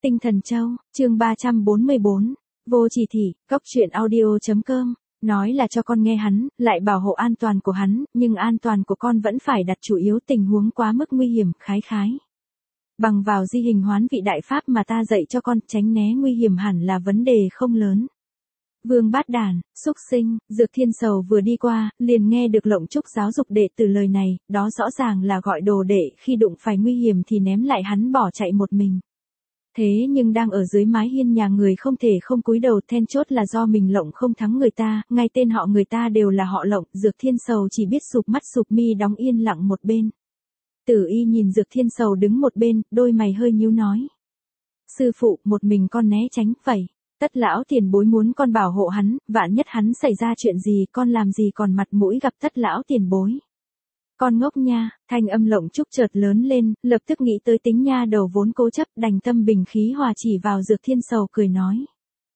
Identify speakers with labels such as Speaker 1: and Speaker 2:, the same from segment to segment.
Speaker 1: Tinh Thần Châu, chương 344, vô chỉ thị, cóc truyện audio.com, nói là cho con nghe hắn, lại bảo hộ an toàn của hắn, nhưng an toàn của con vẫn phải đặt chủ yếu tình huống quá mức nguy hiểm, khái. Bằng vào di hình hoán vị đại pháp mà ta dạy cho con, tránh né nguy hiểm hẳn là vấn đề không lớn. Vương Bát Đàn, xúc sinh, Dược Thiên Sầu vừa đi qua, liền nghe được Lộng Trúc giáo dục đệ tử lời này, đó rõ ràng là gọi đồ đệ khi đụng phải nguy hiểm thì ném lại hắn bỏ chạy một mình. Thế nhưng đang ở dưới mái hiên nhà người không thể không cúi đầu, then chốt là do mình Lộng không thắng người ta, ngay tên họ người ta đều là họ Lộng, Dược Thiên Sầu chỉ biết sụp mắt sụp mi đóng yên lặng một bên. Tử Y nhìn Dược Thiên Sầu đứng một bên, đôi mày hơi nhíu nói. Sư phụ, một mình con né tránh, vậy. Tất lão tiền bối muốn con bảo hộ hắn, vạn nhất hắn xảy ra chuyện gì, con làm gì còn mặt mũi gặp tất lão tiền bối. Con ngốc nha, thanh âm Lộng Trúc chợt lớn lên, lập tức nghĩ tới tính nha đầu vốn cố chấp, đành tâm bình khí hòa chỉ vào Dược Thiên Sầu cười nói.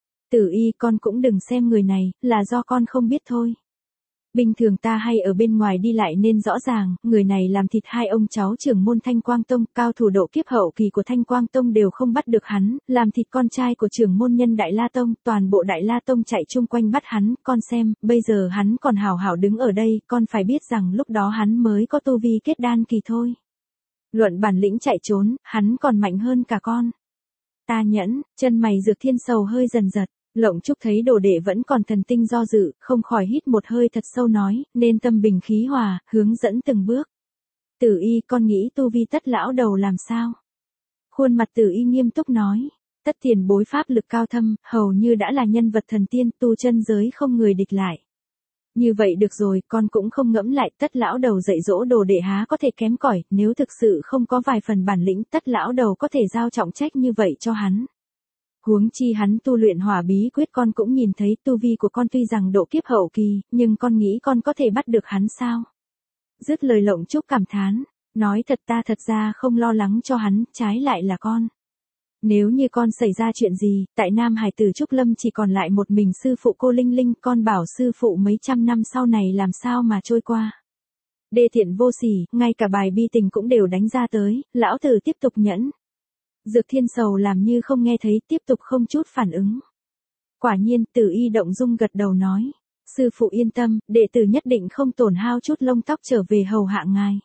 Speaker 1: Tử Y, con cũng đừng xem người này, là do con không biết thôi. Bình thường ta hay ở bên ngoài đi lại nên rõ ràng, người này làm thịt hai ông cháu trưởng môn Thanh Quang Tông, cao thủ độ kiếp hậu kỳ của Thanh Quang Tông đều không bắt được hắn, làm thịt con trai của trưởng môn nhân Đại La Tông, toàn bộ Đại La Tông chạy chung quanh bắt hắn, con xem, bây giờ hắn còn hảo hảo đứng ở đây, con phải biết rằng lúc đó hắn mới có tu vi kết đan kỳ thôi. Luận bản lĩnh chạy trốn, hắn còn mạnh hơn cả con. Ta nhẫn, chân mày Dược Thiên Sầu hơi dần giật. Lộng Trúc thấy đồ đệ vẫn còn thần tinh do dự, không khỏi hít một hơi thật sâu nói, nên tâm bình khí hòa, hướng dẫn từng bước. Tử Y, con nghĩ tu vi tất lão đầu làm sao? Khuôn mặt Tử Y nghiêm túc nói, tất tiền bối pháp lực cao thâm, hầu như đã là nhân vật thần tiên, tu chân giới không người địch lại. Như vậy được rồi, con cũng không ngẫm lại, tất lão đầu dạy dỗ đồ đệ há có thể kém cỏi, nếu thực sự không có vài phần bản lĩnh, tất lão đầu có thể giao trọng trách như vậy cho hắn. Huống chi hắn tu luyện Hỏa Bí Quyết, con cũng nhìn thấy tu vi của con tuy rằng độ kiếp hậu kỳ, nhưng con nghĩ con có thể bắt được hắn sao? Dứt lời Lộng Trúc cảm thán, nói thật ta thật ra không lo lắng cho hắn, trái lại là con. Nếu như con xảy ra chuyện gì, tại Nam Hải Tử Trúc Lâm chỉ còn lại một mình sư phụ cô Linh Linh, con bảo sư phụ mấy trăm năm sau này làm sao mà trôi qua. Đê thiện vô sỉ, ngay cả bài bi tình cũng đều đánh ra tới, lão tử tiếp tục nhẫn. Dược Thiên Sầu làm như không nghe thấy, tiếp tục không chút phản ứng. Quả nhiên, Tử Y động dung gật đầu nói. Sư phụ yên tâm, đệ tử nhất định không tổn hao chút lông tóc trở về hầu hạ ngài.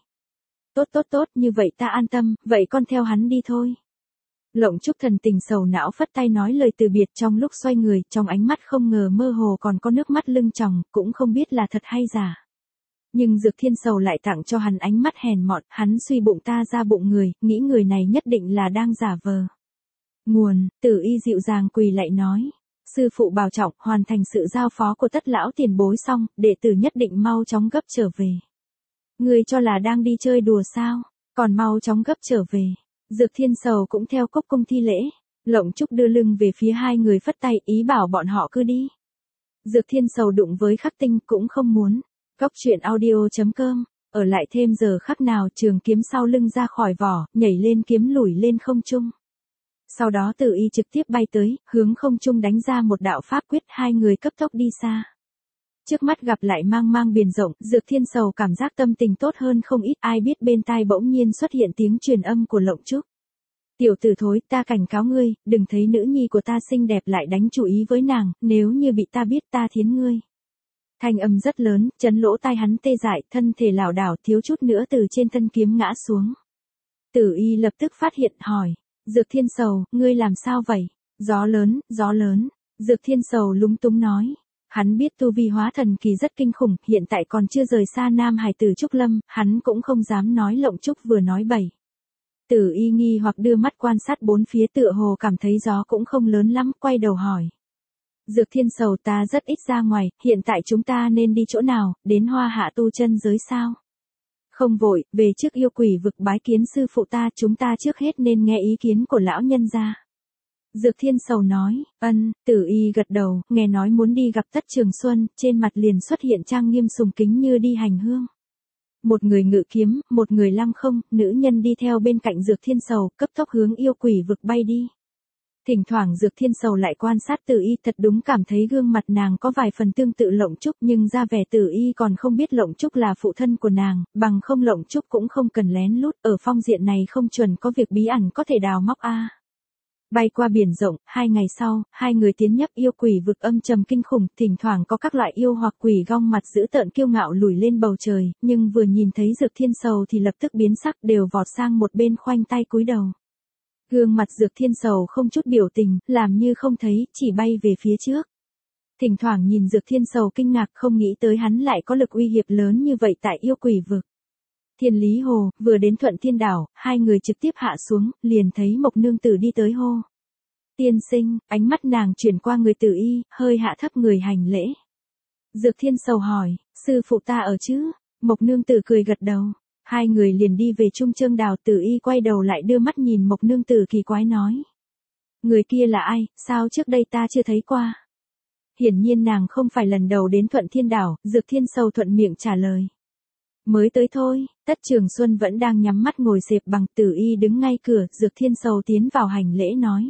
Speaker 1: Tốt, như vậy ta an tâm, vậy con theo hắn đi thôi. Lộng Trúc thần tình sầu não phất tay nói lời từ biệt, trong lúc xoay người, trong ánh mắt không ngờ mơ hồ còn có nước mắt lưng tròng, cũng không biết là thật hay giả. Nhưng Dược Thiên Sầu lại tặng cho hắn ánh mắt hèn mọn, hắn suy bụng ta ra bụng người, nghĩ người này nhất định là đang giả vờ. Nguồn, Tử Y dịu dàng quỳ lại nói. Sư phụ bảo trọng, hoàn thành sự giao phó của tất lão tiền bối xong, đệ tử nhất định mau chóng gấp trở về. Người cho là đang đi chơi đùa sao, còn mau chóng gấp trở về. Dược Thiên Sầu cũng theo cốc cung thi lễ. Lộng Trúc đưa lưng về phía hai người phất tay, ý bảo bọn họ cứ đi. Dược Thiên Sầu đụng với Khắc Tinh cũng không muốn. Cóc truyện audio.com, ở lại thêm giờ khắc nào, trường kiếm sau lưng ra khỏi vỏ, nhảy lên kiếm lủi lên không trung. Sau đó Tử Y trực tiếp bay tới, hướng không trung đánh ra một đạo pháp quyết, hai người cấp tốc đi xa. Trước mắt gặp lại mang biển rộng, Dược Thiên Sầu cảm giác tâm tình tốt hơn không ít, ai biết bên tai bỗng nhiên xuất hiện tiếng truyền âm của Lộng Trúc. Tiểu tử thối, ta cảnh cáo ngươi, đừng thấy nữ nhi của ta xinh đẹp lại đánh chủ ý với nàng, nếu như bị ta biết ta thiến ngươi. Thanh âm rất lớn, chấn lỗ tai hắn tê dại, thân thể lảo đảo thiếu chút nữa từ trên thân kiếm ngã xuống. Tử Y lập tức phát hiện hỏi, Dược Thiên Sầu, ngươi làm sao vậy? Gió lớn, Dược Thiên Sầu lúng túng nói. Hắn biết tu vi hóa thần kỳ rất kinh khủng, hiện tại còn chưa rời xa Nam Hải Tử Trúc Lâm, hắn cũng không dám nói Lộng Trúc vừa nói bậy. Tử Y nghi hoặc đưa mắt quan sát bốn phía, tựa hồ cảm thấy gió cũng không lớn lắm, quay đầu hỏi. Dược Thiên Sầu, ta rất ít ra ngoài, hiện tại chúng ta nên đi chỗ nào, đến Hoa Hạ tu chân giới sao? Không vội, về trước Yêu Quỷ vực bái kiến sư phụ ta, chúng ta trước hết nên nghe ý kiến của lão nhân gia. Dược Thiên Sầu nói, Tử Y gật đầu, nghe nói muốn đi gặp Tất Trường Xuân, trên mặt liền xuất hiện trang nghiêm sùng kính như đi hành hương. Một người ngự kiếm, một người lăng không, nữ nhân đi theo bên cạnh Dược Thiên Sầu, cấp tốc hướng Yêu Quỷ vực bay đi. Thỉnh thoảng Dược Thiên Sầu lại quan sát Tử Y, thật đúng cảm thấy gương mặt nàng có vài phần tương tự Lộng Trúc, nhưng ra vẻ Tử Y còn không biết Lộng Trúc là phụ thân của nàng, bằng không Lộng Trúc cũng không cần lén lút, ở phong diện này không chuẩn có việc bí ẩn có thể đào móc a. Bay qua biển rộng, 2 ngày sau, hai người tiến nhập yêu quỷ vực âm trầm kinh khủng, thỉnh thoảng có các loại yêu hoặc quỷ gong mặt dữ tợn kiêu ngạo lùi lên bầu trời, nhưng vừa nhìn thấy Dược Thiên Sầu thì lập tức biến sắc, đều vọt sang một bên khoanh tay cúi đầu. Gương mặt Dược Thiên Sầu không chút biểu tình, làm như không thấy, chỉ bay về phía trước. Thỉnh thoảng nhìn Dược Thiên Sầu kinh ngạc, không nghĩ tới hắn lại có lực uy hiếp lớn như vậy tại yêu quỷ vực. Thiên Lý Hồ, vừa đến Thuận Thiên Đảo, hai người trực tiếp hạ xuống, liền thấy Mộc Nương Tử đi tới hô. Tiên sinh, ánh mắt nàng chuyển qua người Tử Y, hơi hạ thấp người hành lễ. Dược Thiên Sầu hỏi, sư phụ ta ở chứ? Mộc Nương Tử cười gật đầu. Hai người liền đi về Trung Trương Đảo. Tử Y quay đầu lại đưa mắt nhìn Mộc Nương Tử kỳ quái nói. Người kia là ai, sao trước đây ta chưa thấy qua? Hiển nhiên nàng không phải lần đầu đến Thuận Thiên Đảo, Dược Thiên Sầu thuận miệng trả lời. Mới tới thôi, Tất Trường Xuân vẫn đang nhắm mắt ngồi xếp bằng. Tử Y đứng ngay cửa, Dược Thiên Sầu tiến vào hành lễ nói.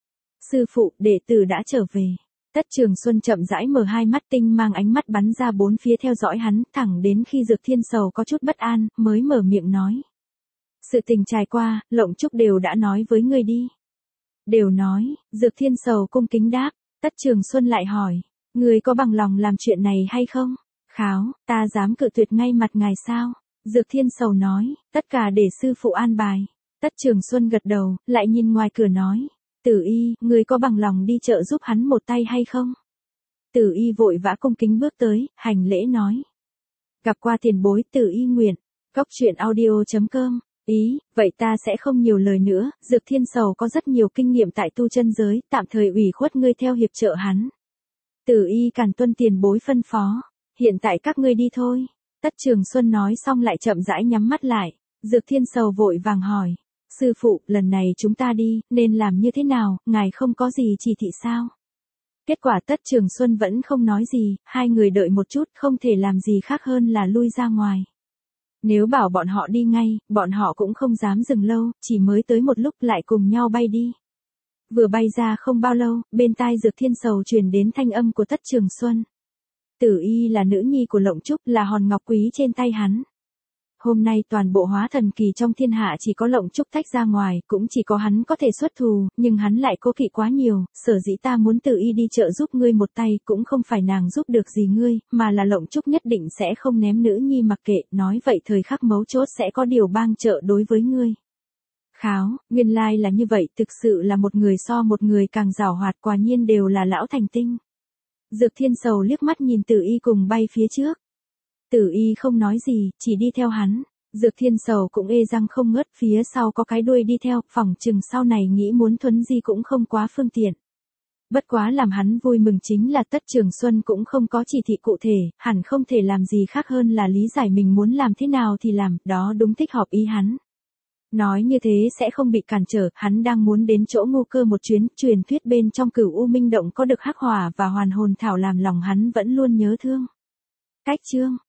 Speaker 1: Sư phụ, đệ tử đã trở về. Tất Trường Xuân chậm rãi mở hai mắt tinh mang ánh mắt bắn ra bốn phía theo dõi hắn, thẳng đến khi Dược Thiên Sầu có chút bất an, mới mở miệng nói. Sự tình trải qua, Lộng Trúc đều đã nói với ngươi đi. Đều nói, Dược Thiên Sầu cung kính đáp. Tất Trường Xuân lại hỏi, ngươi có bằng lòng làm chuyện này hay không? Kháo, ta dám cự tuyệt ngay mặt ngài sao? Dược Thiên Sầu nói, tất cả để sư phụ an bài. Tất Trường Xuân gật đầu, lại nhìn ngoài cửa nói. Tử Y, ngươi có bằng lòng đi chợ giúp hắn một tay hay không? Tử Y vội vã cung kính bước tới, hành lễ nói. Gặp qua tiền bối, Tử Y nguyện. Cốc truyện audio.com. Ý, vậy ta sẽ không nhiều lời nữa, Dược Thiên Sầu có rất nhiều kinh nghiệm tại tu chân giới, tạm thời ủy khuất ngươi theo hiệp trợ hắn. Tử Y càn tuân tiền bối phân phó, hiện tại các ngươi đi thôi. Tất Trường Xuân nói xong lại chậm rãi nhắm mắt lại, Dược Thiên Sầu vội vàng hỏi. Sư phụ, lần này chúng ta đi, nên làm như thế nào, ngài không có gì chỉ thị sao? Kết quả Tất Trường Xuân vẫn không nói gì, hai người đợi một chút, không thể làm gì khác hơn là lui ra ngoài. Nếu bảo bọn họ đi ngay, bọn họ cũng không dám dừng lâu, chỉ mới tới một lúc lại cùng nhau bay đi. Vừa bay ra không bao lâu, bên tai Dược Thiên Sầu truyền đến thanh âm của Tất Trường Xuân. Tử Y là nữ nhi của Lộng Trúc, là hòn ngọc quý trên tay hắn. Hôm nay toàn bộ hóa thần kỳ trong thiên hạ chỉ có Lộng Trúc tách ra ngoài, cũng chỉ có hắn có thể xuất thù, nhưng hắn lại cố kỵ quá nhiều, sở dĩ ta muốn Tử Y đi trợ giúp ngươi một tay, cũng không phải nàng giúp được gì ngươi, mà là Lộng Trúc nhất định sẽ không ném nữ nhi mặc kệ, nói vậy thời khắc mấu chốt sẽ có điều bang trợ đối với ngươi. Kháo, nguyên lai là như vậy, thực sự là một người so một người càng giàu hoạt, quả nhiên đều là lão thành tinh. Dược Thiên Sầu liếc mắt nhìn Tử Y cùng bay phía trước. Tử Y không nói gì, chỉ đi theo hắn. Dược Thiên Sầu cũng ê răng không ngớt, phía sau có cái đuôi đi theo, phỏng chừng sau này nghĩ muốn thuấn di cũng không quá phương tiện. Bất quá làm hắn vui mừng chính là Tất Trường Xuân cũng không có chỉ thị cụ thể, hẳn không thể làm gì khác hơn là lý giải mình muốn làm thế nào thì làm, đó đúng thích hợp ý hắn. Nói như thế sẽ không bị cản trở, hắn đang muốn đến chỗ Ngô Cơ một chuyến, truyền thuyết bên trong Cửu U Minh Động có được hắc hỏa và hoàn hồn thảo làm lòng hắn vẫn luôn nhớ thương. Cách chương